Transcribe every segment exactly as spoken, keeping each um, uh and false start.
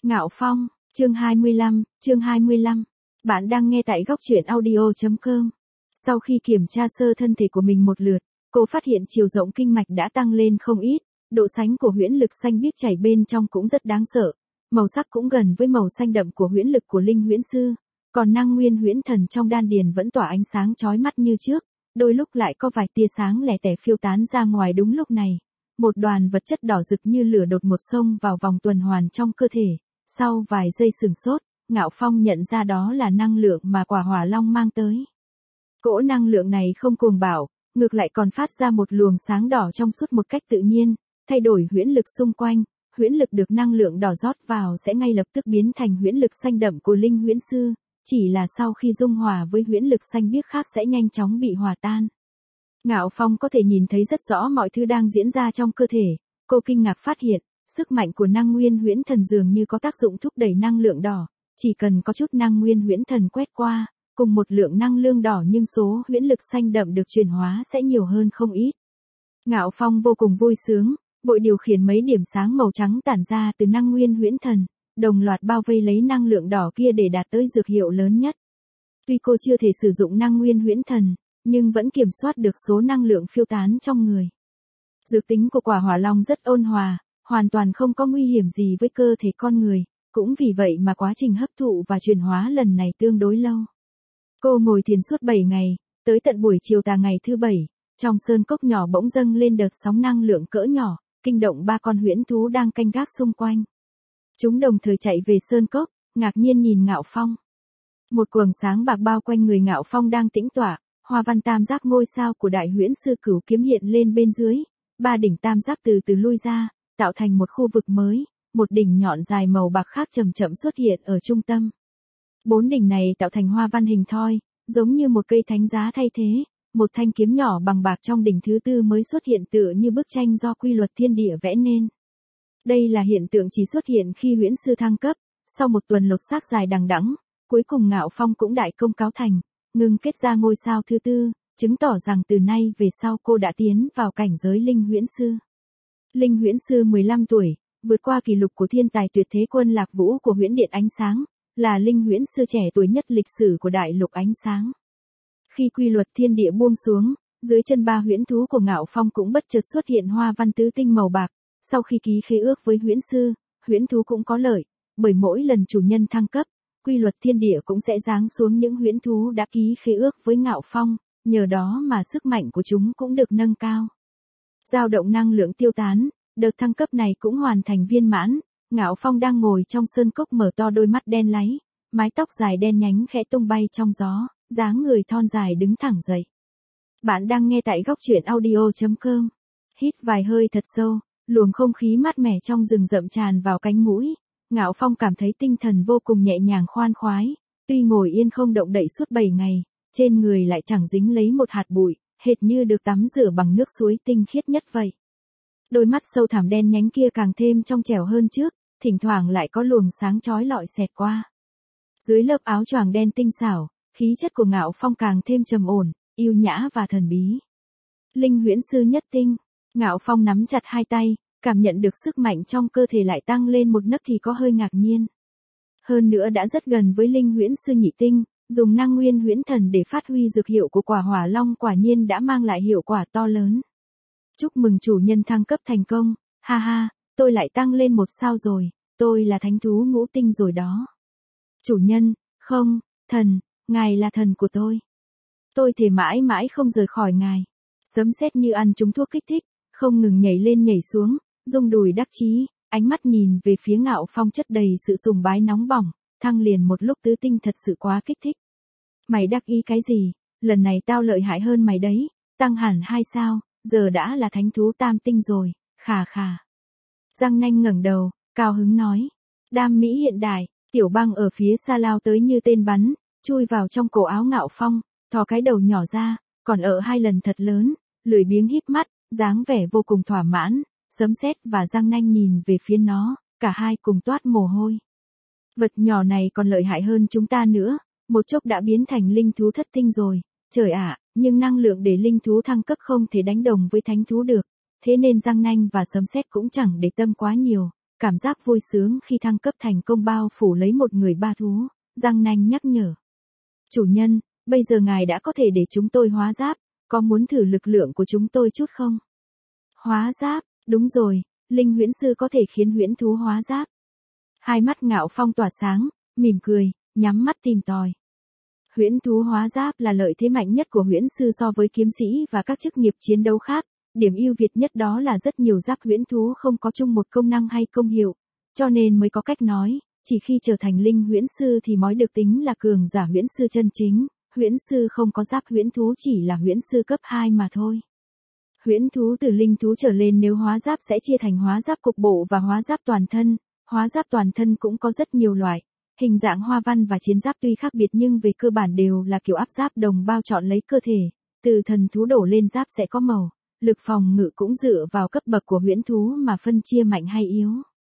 Ngạo Phong, chương hai mươi lăm, chương hai mươi lăm. Bạn đang nghe tại góc truyện audio chấm com. Sau khi kiểm tra sơ thân thể của mình một lượt, cô phát hiện chiều rộng kinh mạch đã tăng lên không ít, độ sánh của huyễn lực xanh biếc chảy bên trong cũng rất đáng sợ, màu sắc cũng gần với màu xanh đậm của huyễn lực của Linh Huyễn Sư, còn năng nguyên huyễn thần trong đan điền vẫn tỏa ánh sáng chói mắt như trước, đôi lúc lại có vài tia sáng lẻ tẻ phiêu tán ra ngoài. Đúng lúc này, một đoàn vật chất đỏ rực như lửa đột ngột xông vào vòng tuần hoàn trong cơ thể. Sau vài giây sửng sốt, Ngạo Phong nhận ra đó là năng lượng mà quả hỏa long mang tới. Cỗ năng lượng này không cuồng bạo, ngược lại còn phát ra một luồng sáng đỏ trong suốt một cách tự nhiên, thay đổi huyễn lực xung quanh. Huyễn lực được năng lượng đỏ rót vào sẽ ngay lập tức biến thành huyễn lực xanh đậm của Linh Huyễn Sư, chỉ là sau khi dung hòa với huyễn lực xanh biếc khác sẽ nhanh chóng bị hòa tan. Ngạo Phong có thể nhìn thấy rất rõ mọi thứ đang diễn ra trong cơ thể, cô kinh ngạc phát hiện, sức mạnh của năng nguyên huyễn thần dường như có tác dụng thúc đẩy năng lượng đỏ, chỉ cần có chút năng nguyên huyễn thần quét qua, cùng một lượng năng lượng đỏ nhưng số huyễn lực xanh đậm được chuyển hóa sẽ nhiều hơn không ít. Ngạo Phong vô cùng vui sướng, vội điều khiển mấy điểm sáng màu trắng tản ra từ năng nguyên huyễn thần, đồng loạt bao vây lấy năng lượng đỏ kia để đạt tới dược hiệu lớn nhất. Tuy cô chưa thể sử dụng năng nguyên huyễn thần, nhưng vẫn kiểm soát được số năng lượng phiêu tán trong người. Dược tính của quả hỏa long rất ôn hòa, hoàn toàn không có nguy hiểm gì với cơ thể con người, cũng vì vậy mà quá trình hấp thụ và chuyển hóa lần này tương đối lâu. Cô ngồi thiền suốt bảy ngày, tới tận buổi chiều tà ngày thứ bảy, trong sơn cốc nhỏ bỗng dâng lên đợt sóng năng lượng cỡ nhỏ, kinh động ba con huyễn thú đang canh gác xung quanh. Chúng đồng thời chạy về sơn cốc, ngạc nhiên nhìn Ngạo Phong. Một quầng sáng bạc bao quanh người Ngạo Phong đang tĩnh tọa, hoa văn tam giác ngôi sao của Đại Huyễn Sư Cửu Kiếm hiện lên bên dưới, ba đỉnh tam giác từ từ lui ra, tạo thành một khu vực mới, một đỉnh nhọn dài màu bạc khác chậm chậm xuất hiện ở trung tâm. Bốn đỉnh này tạo thành hoa văn hình thoi, giống như một cây thánh giá thay thế, một thanh kiếm nhỏ bằng bạc trong đỉnh thứ tư mới xuất hiện tựa như bức tranh do quy luật thiên địa vẽ nên. Đây là hiện tượng chỉ xuất hiện khi huyễn sư thăng cấp, sau một tuần lột xác dài đằng đẵng, cuối cùng Ngạo Phong cũng đại công cáo thành, ngưng kết ra ngôi sao thứ tư, chứng tỏ rằng từ nay về sau cô đã tiến vào cảnh giới Linh Huyễn Sư. Linh Huyễn Sư mười lăm tuổi, vượt qua kỷ lục của thiên tài tuyệt thế quân Lạc Vũ của Huyễn Điện Ánh Sáng, là Linh Huyễn Sư trẻ tuổi nhất lịch sử của Đại Lục Ánh Sáng. Khi quy luật thiên địa buông xuống, dưới chân ba huyễn thú của Ngạo Phong cũng bất chợt xuất hiện hoa văn tứ tinh màu bạc, sau khi ký khế ước với huyễn sư, huyễn thú cũng có lợi, bởi mỗi lần chủ nhân thăng cấp, quy luật thiên địa cũng sẽ giáng xuống những huyễn thú đã ký khế ước với Ngạo Phong, nhờ đó mà sức mạnh của chúng cũng được nâng cao. Dao động năng lượng tiêu tán, đợt thăng cấp này cũng hoàn thành viên mãn, Ngạo Phong đang ngồi trong sơn cốc mở to đôi mắt đen láy, mái tóc dài đen nhánh khẽ tung bay trong gió, dáng người thon dài đứng thẳng dậy. Bạn đang nghe tại góc truyện audio chấm com. Hít vài hơi thật sâu, luồng không khí mát mẻ trong rừng rậm tràn vào cánh mũi, Ngạo Phong cảm thấy tinh thần vô cùng nhẹ nhàng khoan khoái, tuy ngồi yên không động đậy suốt bảy ngày, trên người lại chẳng dính lấy một hạt bụi, hệt như được tắm rửa bằng nước suối tinh khiết nhất vậy. Đôi mắt sâu thẳm đen nhánh kia càng thêm trong trẻo hơn trước, thỉnh thoảng lại có luồng sáng chói lọi xẹt qua. Dưới lớp áo choàng đen tinh xảo, khí chất của Ngạo Phong càng thêm trầm ổn, yêu nhã và thần bí. Linh Huyễn Sư nhất tinh, Ngạo Phong nắm chặt hai tay, cảm nhận được sức mạnh trong cơ thể lại tăng lên một nấc thì có hơi ngạc nhiên. Hơn nữa đã rất gần với Linh Huyễn Sư nhị tinh, dùng năng nguyên huyễn thần để phát huy dược hiệu của quả hỏa long quả nhiên đã mang lại hiệu quả to lớn. Chúc mừng chủ nhân thăng cấp thành công, ha ha, tôi lại tăng lên một sao rồi, tôi là thánh thú ngũ tinh rồi đó. Chủ nhân, không, thần, ngài là thần của tôi. Tôi thề mãi mãi không rời khỏi ngài. Sấm sét như ăn trúng thuốc kích thích, không ngừng nhảy lên nhảy xuống, rung đùi đắc chí, ánh mắt nhìn về phía Ngạo Phong chất đầy sự sùng bái nóng bỏng, thăng liền một lúc tứ tinh thật sự quá kích thích. Mày đắc ý cái gì, lần này tao lợi hại hơn mày đấy, tăng hẳn hai sao, giờ đã là thánh thú tam tinh rồi, khà khà. Giang Nanh ngẩng đầu, cao hứng nói, đam mỹ hiện đại, Tiểu Băng ở phía xa lao tới như tên bắn, chui vào trong cổ áo Ngạo Phong, thò cái đầu nhỏ ra, còn ở hai lần thật lớn, lười biếng híp mắt, dáng vẻ vô cùng thỏa mãn, Sấm Sét và Giang Nanh nhìn về phía nó, cả hai cùng toát mồ hôi. Vật nhỏ này còn lợi hại hơn chúng ta nữa, một chốc đã biến thành linh thú thất tinh rồi, trời ạ, nhưng năng lượng để linh thú thăng cấp không thể đánh đồng với thánh thú được, thế nên Giang Nanh và Sấm Sét cũng chẳng để tâm quá nhiều, cảm giác vui sướng khi thăng cấp thành công bao phủ lấy một người ba thú, Giang Nanh nhắc nhở. Chủ nhân, bây giờ ngài đã có thể để chúng tôi hóa giáp, có muốn thử lực lượng của chúng tôi chút không? Hóa giáp, đúng rồi, linh huyễn sư có thể khiến huyễn thú hóa giáp. Hai mắt Ngạo Phong tỏa sáng, mỉm cười, nhắm mắt tìm tòi. Huyễn thú hóa giáp là lợi thế mạnh nhất của huyễn sư so với kiếm sĩ và các chức nghiệp chiến đấu khác. Điểm ưu việt nhất đó là rất nhiều giáp huyễn thú không có chung một công năng hay công hiệu, cho nên mới có cách nói, chỉ khi trở thành linh huyễn sư thì mới được tính là cường giả huyễn sư chân chính. Huyễn sư không có giáp huyễn thú chỉ là huyễn sư cấp hai mà thôi. Huyễn thú từ linh thú trở lên nếu hóa giáp sẽ chia thành hóa giáp cục bộ và hóa giáp toàn thân. Hóa giáp toàn thân cũng có rất nhiều loại, hình dạng hoa văn và chiến giáp tuy khác biệt nhưng về cơ bản đều là kiểu áp giáp đồng bao trọn lấy cơ thể, từ thần thú đổ lên giáp sẽ có màu, lực phòng ngự cũng dựa vào cấp bậc của huyễn thú mà phân chia mạnh hay yếu.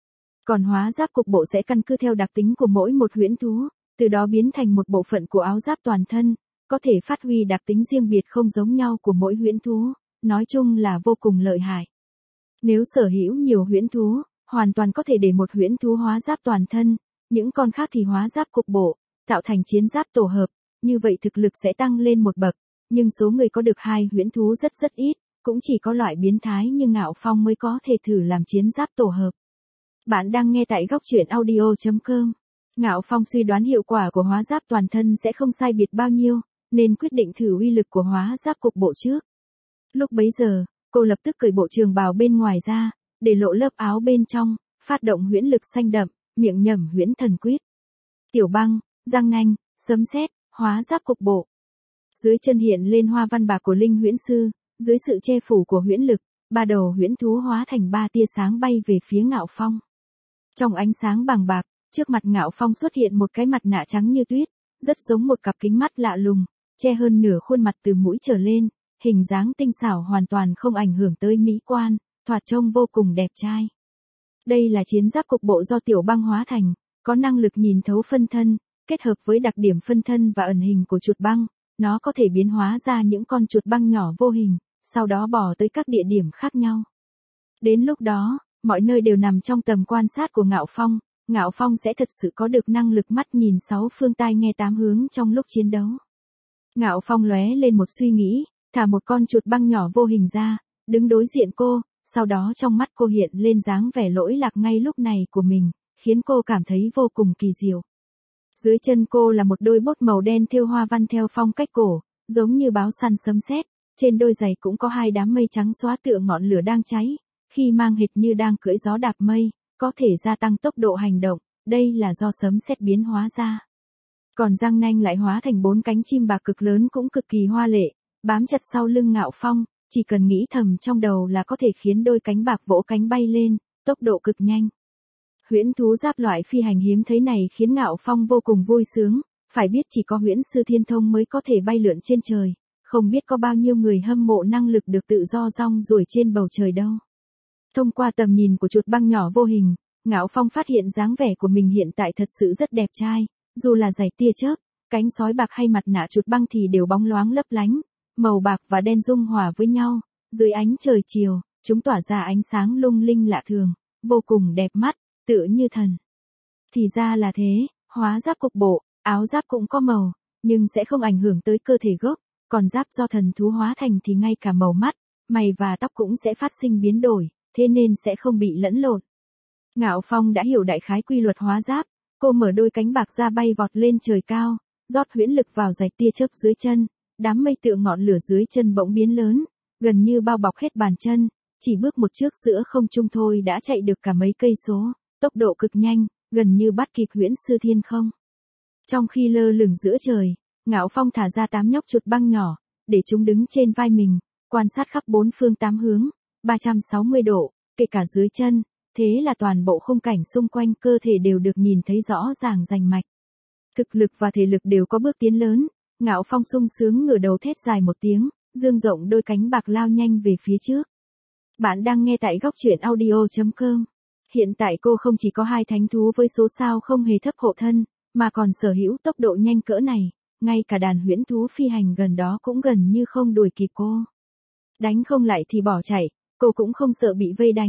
Còn hóa giáp cục bộ sẽ căn cứ theo đặc tính của mỗi một huyễn thú, từ đó biến thành một bộ phận của áo giáp toàn thân, có thể phát huy đặc tính riêng biệt không giống nhau của mỗi huyễn thú, nói chung là vô cùng lợi hại. Nếu sở hữu nhiều huyễn thú, hoàn toàn có thể để một huyễn thú hóa giáp toàn thân, những con khác thì hóa giáp cục bộ, tạo thành chiến giáp tổ hợp, như vậy thực lực sẽ tăng lên một bậc, nhưng số người có được hai huyễn thú rất rất ít, cũng chỉ có loại biến thái như Ngạo Phong mới có thể thử làm chiến giáp tổ hợp. Bạn đang nghe tại góc truyện audio chấm com. Ngạo Phong suy đoán hiệu quả của hóa giáp toàn thân sẽ không sai biệt bao nhiêu, nên quyết định thử uy lực của hóa giáp cục bộ trước. Lúc bấy giờ, cô lập tức cởi bộ trường bào bên ngoài ra, để lộ lớp áo bên trong, phát động huyễn lực xanh đậm, miệng nhẩm huyễn thần quyết. Tiểu Băng, Giang Nanh, sấm sét, hóa giáp cục bộ. Dưới chân hiện lên hoa văn bạc của linh huyễn sư, dưới sự che phủ của huyễn lực, ba đầu huyễn thú hóa thành ba tia sáng bay về phía Ngạo Phong. Trong ánh sáng bằng bạc, trước mặt Ngạo Phong xuất hiện một cái mặt nạ trắng như tuyết, rất giống một cặp kính mắt lạ lùng, che hơn nửa khuôn mặt từ mũi trở lên, hình dáng tinh xảo hoàn toàn không ảnh hưởng tới mỹ quan, thoạt trông vô cùng đẹp trai. Đây là chiến giáp cục bộ do Tiểu Băng hóa thành, có năng lực nhìn thấu phân thân, kết hợp với đặc điểm phân thân và ẩn hình của chuột băng, nó có thể biến hóa ra những con chuột băng nhỏ vô hình, sau đó bỏ tới các địa điểm khác nhau. Đến lúc đó, mọi nơi đều nằm trong tầm quan sát của Ngạo Phong, Ngạo Phong sẽ thật sự có được năng lực mắt nhìn sáu phương tai nghe tám hướng trong lúc chiến đấu. Ngạo Phong lóe lên một suy nghĩ, thả một con chuột băng nhỏ vô hình ra, đứng đối diện cô, sau đó trong mắt cô hiện lên dáng vẻ lỗi lạc ngay lúc này của mình, khiến cô cảm thấy vô cùng kỳ diệu. Dưới chân cô là một đôi bốt màu đen thêu hoa văn theo phong cách cổ, giống như báo săn sấm sét, trên đôi giày cũng có hai đám mây trắng xóa tựa ngọn lửa đang cháy, khi mang hệt như đang cưỡi gió đạp mây, có thể gia tăng tốc độ hành động, đây là do sấm sét biến hóa ra. Còn Giang Nanh lại hóa thành bốn cánh chim bạc cực lớn cũng cực kỳ hoa lệ, bám chặt sau lưng Ngạo Phong, chỉ cần nghĩ thầm trong đầu là có thể khiến đôi cánh bạc vỗ cánh bay lên, tốc độ cực nhanh. Huyễn thú giáp loại phi hành hiếm thấy này khiến Ngạo Phong vô cùng vui sướng, phải biết chỉ có huyễn sư thiên thông mới có thể bay lượn trên trời, không biết có bao nhiêu người hâm mộ năng lực được tự do rong ruổi trên bầu trời đâu. Thông qua tầm nhìn của chuột băng nhỏ vô hình, Ngạo Phong phát hiện dáng vẻ của mình hiện tại thật sự rất đẹp trai, dù là giày tia chớp, cánh sói bạc hay mặt nạ chuột băng thì đều bóng loáng lấp lánh, màu bạc và đen dung hòa với nhau, dưới ánh trời chiều, chúng tỏa ra ánh sáng lung linh lạ thường, vô cùng đẹp mắt, tựa như thần. Thì ra là thế, hóa giáp cục bộ, áo giáp cũng có màu, nhưng sẽ không ảnh hưởng tới cơ thể gốc, còn giáp do thần thú hóa thành thì ngay cả màu mắt, mày và tóc cũng sẽ phát sinh biến đổi, thế nên sẽ không bị lẫn lộn. Ngạo Phong đã hiểu đại khái quy luật hóa giáp, cô mở đôi cánh bạc ra bay vọt lên trời cao, rót huyễn lực vào rạch tia chớp dưới chân, đám mây tựa ngọn lửa dưới chân bỗng biến lớn, gần như bao bọc hết bàn chân, chỉ bước một trước giữa không trung thôi đã chạy được cả mấy cây số, tốc độ cực nhanh, gần như bắt kịp huyễn sư thiên không. Trong khi lơ lửng giữa trời, Ngạo Phong thả ra tám nhóc chuột băng nhỏ, để chúng đứng trên vai mình, quan sát khắp bốn phương tám hướng, ba trăm sáu mươi độ, kể cả dưới chân, thế là toàn bộ khung cảnh xung quanh cơ thể đều được nhìn thấy rõ ràng rành mạch. Thực lực và thể lực đều có bước tiến lớn, Ngạo Phong sung sướng ngửa đầu thét dài một tiếng, dương rộng đôi cánh bạc lao nhanh về phía trước. Bạn đang nghe tại góc truyện audio chấm com. Hiện tại cô không chỉ có hai thánh thú với số sao không hề thấp hộ thân, mà còn sở hữu tốc độ nhanh cỡ này, ngay cả đàn huyễn thú phi hành gần đó cũng gần như không đuổi kịp cô. Đánh không lại thì bỏ chạy, cô cũng không sợ bị vây đánh,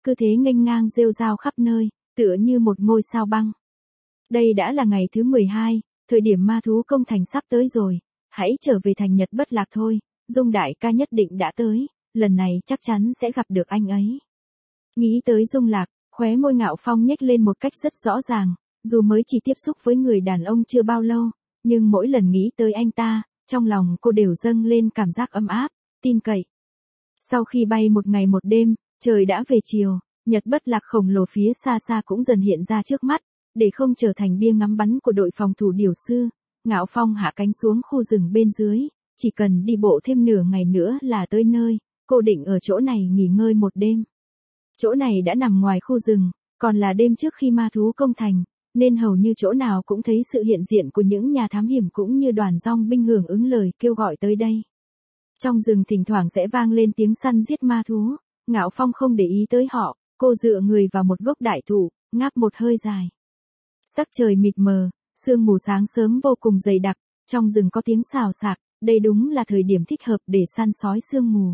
cứ thế nghênh ngang rêu rao khắp nơi, tựa như một ngôi sao băng. Đây đã là ngày thứ mười hai, thời điểm ma thú công thành sắp tới rồi, hãy trở về thành Nhật Bất Lạc thôi, Dung đại ca nhất định đã tới, lần này chắc chắn sẽ gặp được anh ấy. Nghĩ tới Dung Lạc, khóe môi Ngạo Phong nhếch lên một cách rất rõ ràng, dù mới chỉ tiếp xúc với người đàn ông chưa bao lâu, nhưng mỗi lần nghĩ tới anh ta, trong lòng cô đều dâng lên cảm giác ấm áp, tin cậy. Sau khi bay một ngày một đêm, trời đã về chiều, Nhật Bất Lạc khổng lồ phía xa xa cũng dần hiện ra trước mắt, để không trở thành bia ngắm bắn của đội phòng thủ điểu sư. Ngạo Phong hạ cánh xuống khu rừng bên dưới, chỉ cần đi bộ thêm nửa ngày nữa là tới nơi, cô định ở chỗ này nghỉ ngơi một đêm. Chỗ này đã nằm ngoài khu rừng, còn là đêm trước khi ma thú công thành, nên hầu như chỗ nào cũng thấy sự hiện diện của những nhà thám hiểm cũng như đoàn dong binh hưởng ứng lời kêu gọi tới đây. Trong rừng thỉnh thoảng sẽ vang lên tiếng săn giết ma thú, Ngạo Phong không để ý tới họ, cô dựa người vào một gốc đại thụ, ngáp một hơi dài. Sắc trời mịt mờ, sương mù sáng sớm vô cùng dày đặc, trong rừng có tiếng xào xạc, đây đúng là thời điểm thích hợp để săn sói sương mù.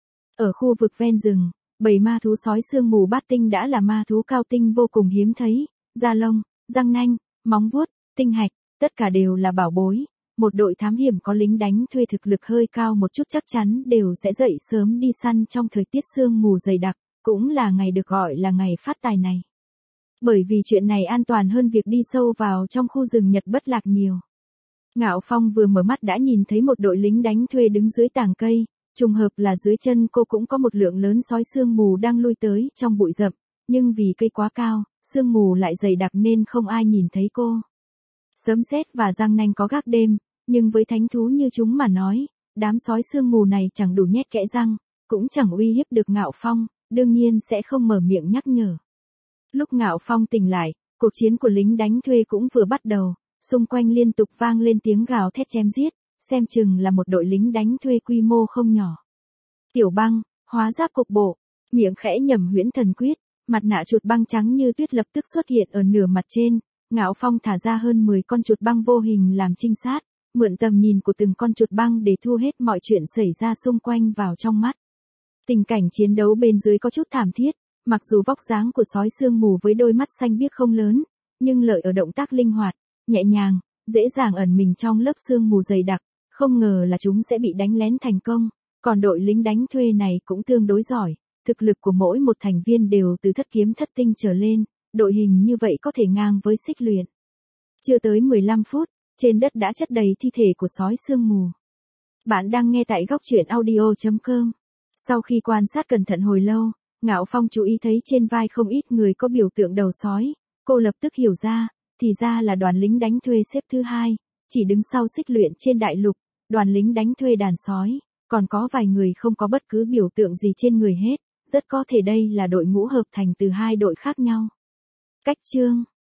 Ở khu vực ven rừng, bầy ma thú sói sương mù bát tinh đã là ma thú cao tinh vô cùng hiếm thấy, da lông, răng nanh, móng vuốt, tinh hạch, tất cả đều là bảo bối. Một đội thám hiểm có lính đánh thuê thực lực hơi cao một chút chắc chắn đều sẽ dậy sớm đi săn trong thời tiết sương mù dày đặc, cũng là ngày được gọi là ngày phát tài này. Bởi vì chuyện này an toàn hơn việc đi sâu vào trong khu rừng Nhật Bất Lạc nhiều. Ngạo Phong vừa mở mắt đã nhìn thấy một đội lính đánh thuê đứng dưới tàng cây, trùng hợp là dưới chân cô cũng có một lượng lớn sói sương mù đang lui tới trong bụi rậm, nhưng vì cây quá cao, sương mù lại dày đặc nên không ai nhìn thấy cô. Sấm sét và răng nanh có gác đêm, nhưng với thánh thú như chúng mà nói, đám sói sương mù này chẳng đủ nhét kẽ răng, cũng chẳng uy hiếp được Ngạo Phong, đương nhiên sẽ không mở miệng nhắc nhở. Lúc Ngạo Phong tỉnh lại, cuộc chiến của lính đánh thuê cũng vừa bắt đầu, xung quanh liên tục vang lên tiếng gào thét chém giết, xem chừng là một đội lính đánh thuê quy mô không nhỏ. Tiểu Băng, hóa giáp cục bộ, miệng khẽ nhẩm huyễn thần quyết, mặt nạ chuột băng trắng như tuyết lập tức xuất hiện ở nửa mặt trên, Ngạo Phong thả ra hơn mười con chuột băng vô hình làm trinh sát, mượn tầm nhìn của từng con chuột băng để thu hết mọi chuyện xảy ra xung quanh vào trong mắt. Tình cảnh chiến đấu bên dưới có chút thảm thiết, mặc dù vóc dáng của sói sương mù với đôi mắt xanh biếc không lớn, nhưng lợi ở động tác linh hoạt, nhẹ nhàng, dễ dàng ẩn mình trong lớp sương mù dày đặc, không ngờ là chúng sẽ bị đánh lén thành công, còn đội lính đánh thuê này cũng tương đối giỏi, thực lực của mỗi một thành viên đều từ thất kiếm thất tinh trở lên, đội hình như vậy có thể ngang với xích luyện. Chưa tới mười lăm phút, trên đất đã chất đầy thi thể của sói sương mù. Bạn đang nghe tại góc truyện audio chấm com. Sau khi quan sát cẩn thận hồi lâu, Ngạo Phong chú ý thấy trên vai không ít người có biểu tượng đầu sói, cô lập tức hiểu ra, thì ra là đoàn lính đánh thuê xếp thứ hai, chỉ đứng sau xích luyện trên đại lục, đoàn lính đánh thuê đàn sói, còn có vài người không có bất cứ biểu tượng gì trên người hết, rất có thể đây là đội ngũ hợp thành từ hai đội khác nhau. Cách chương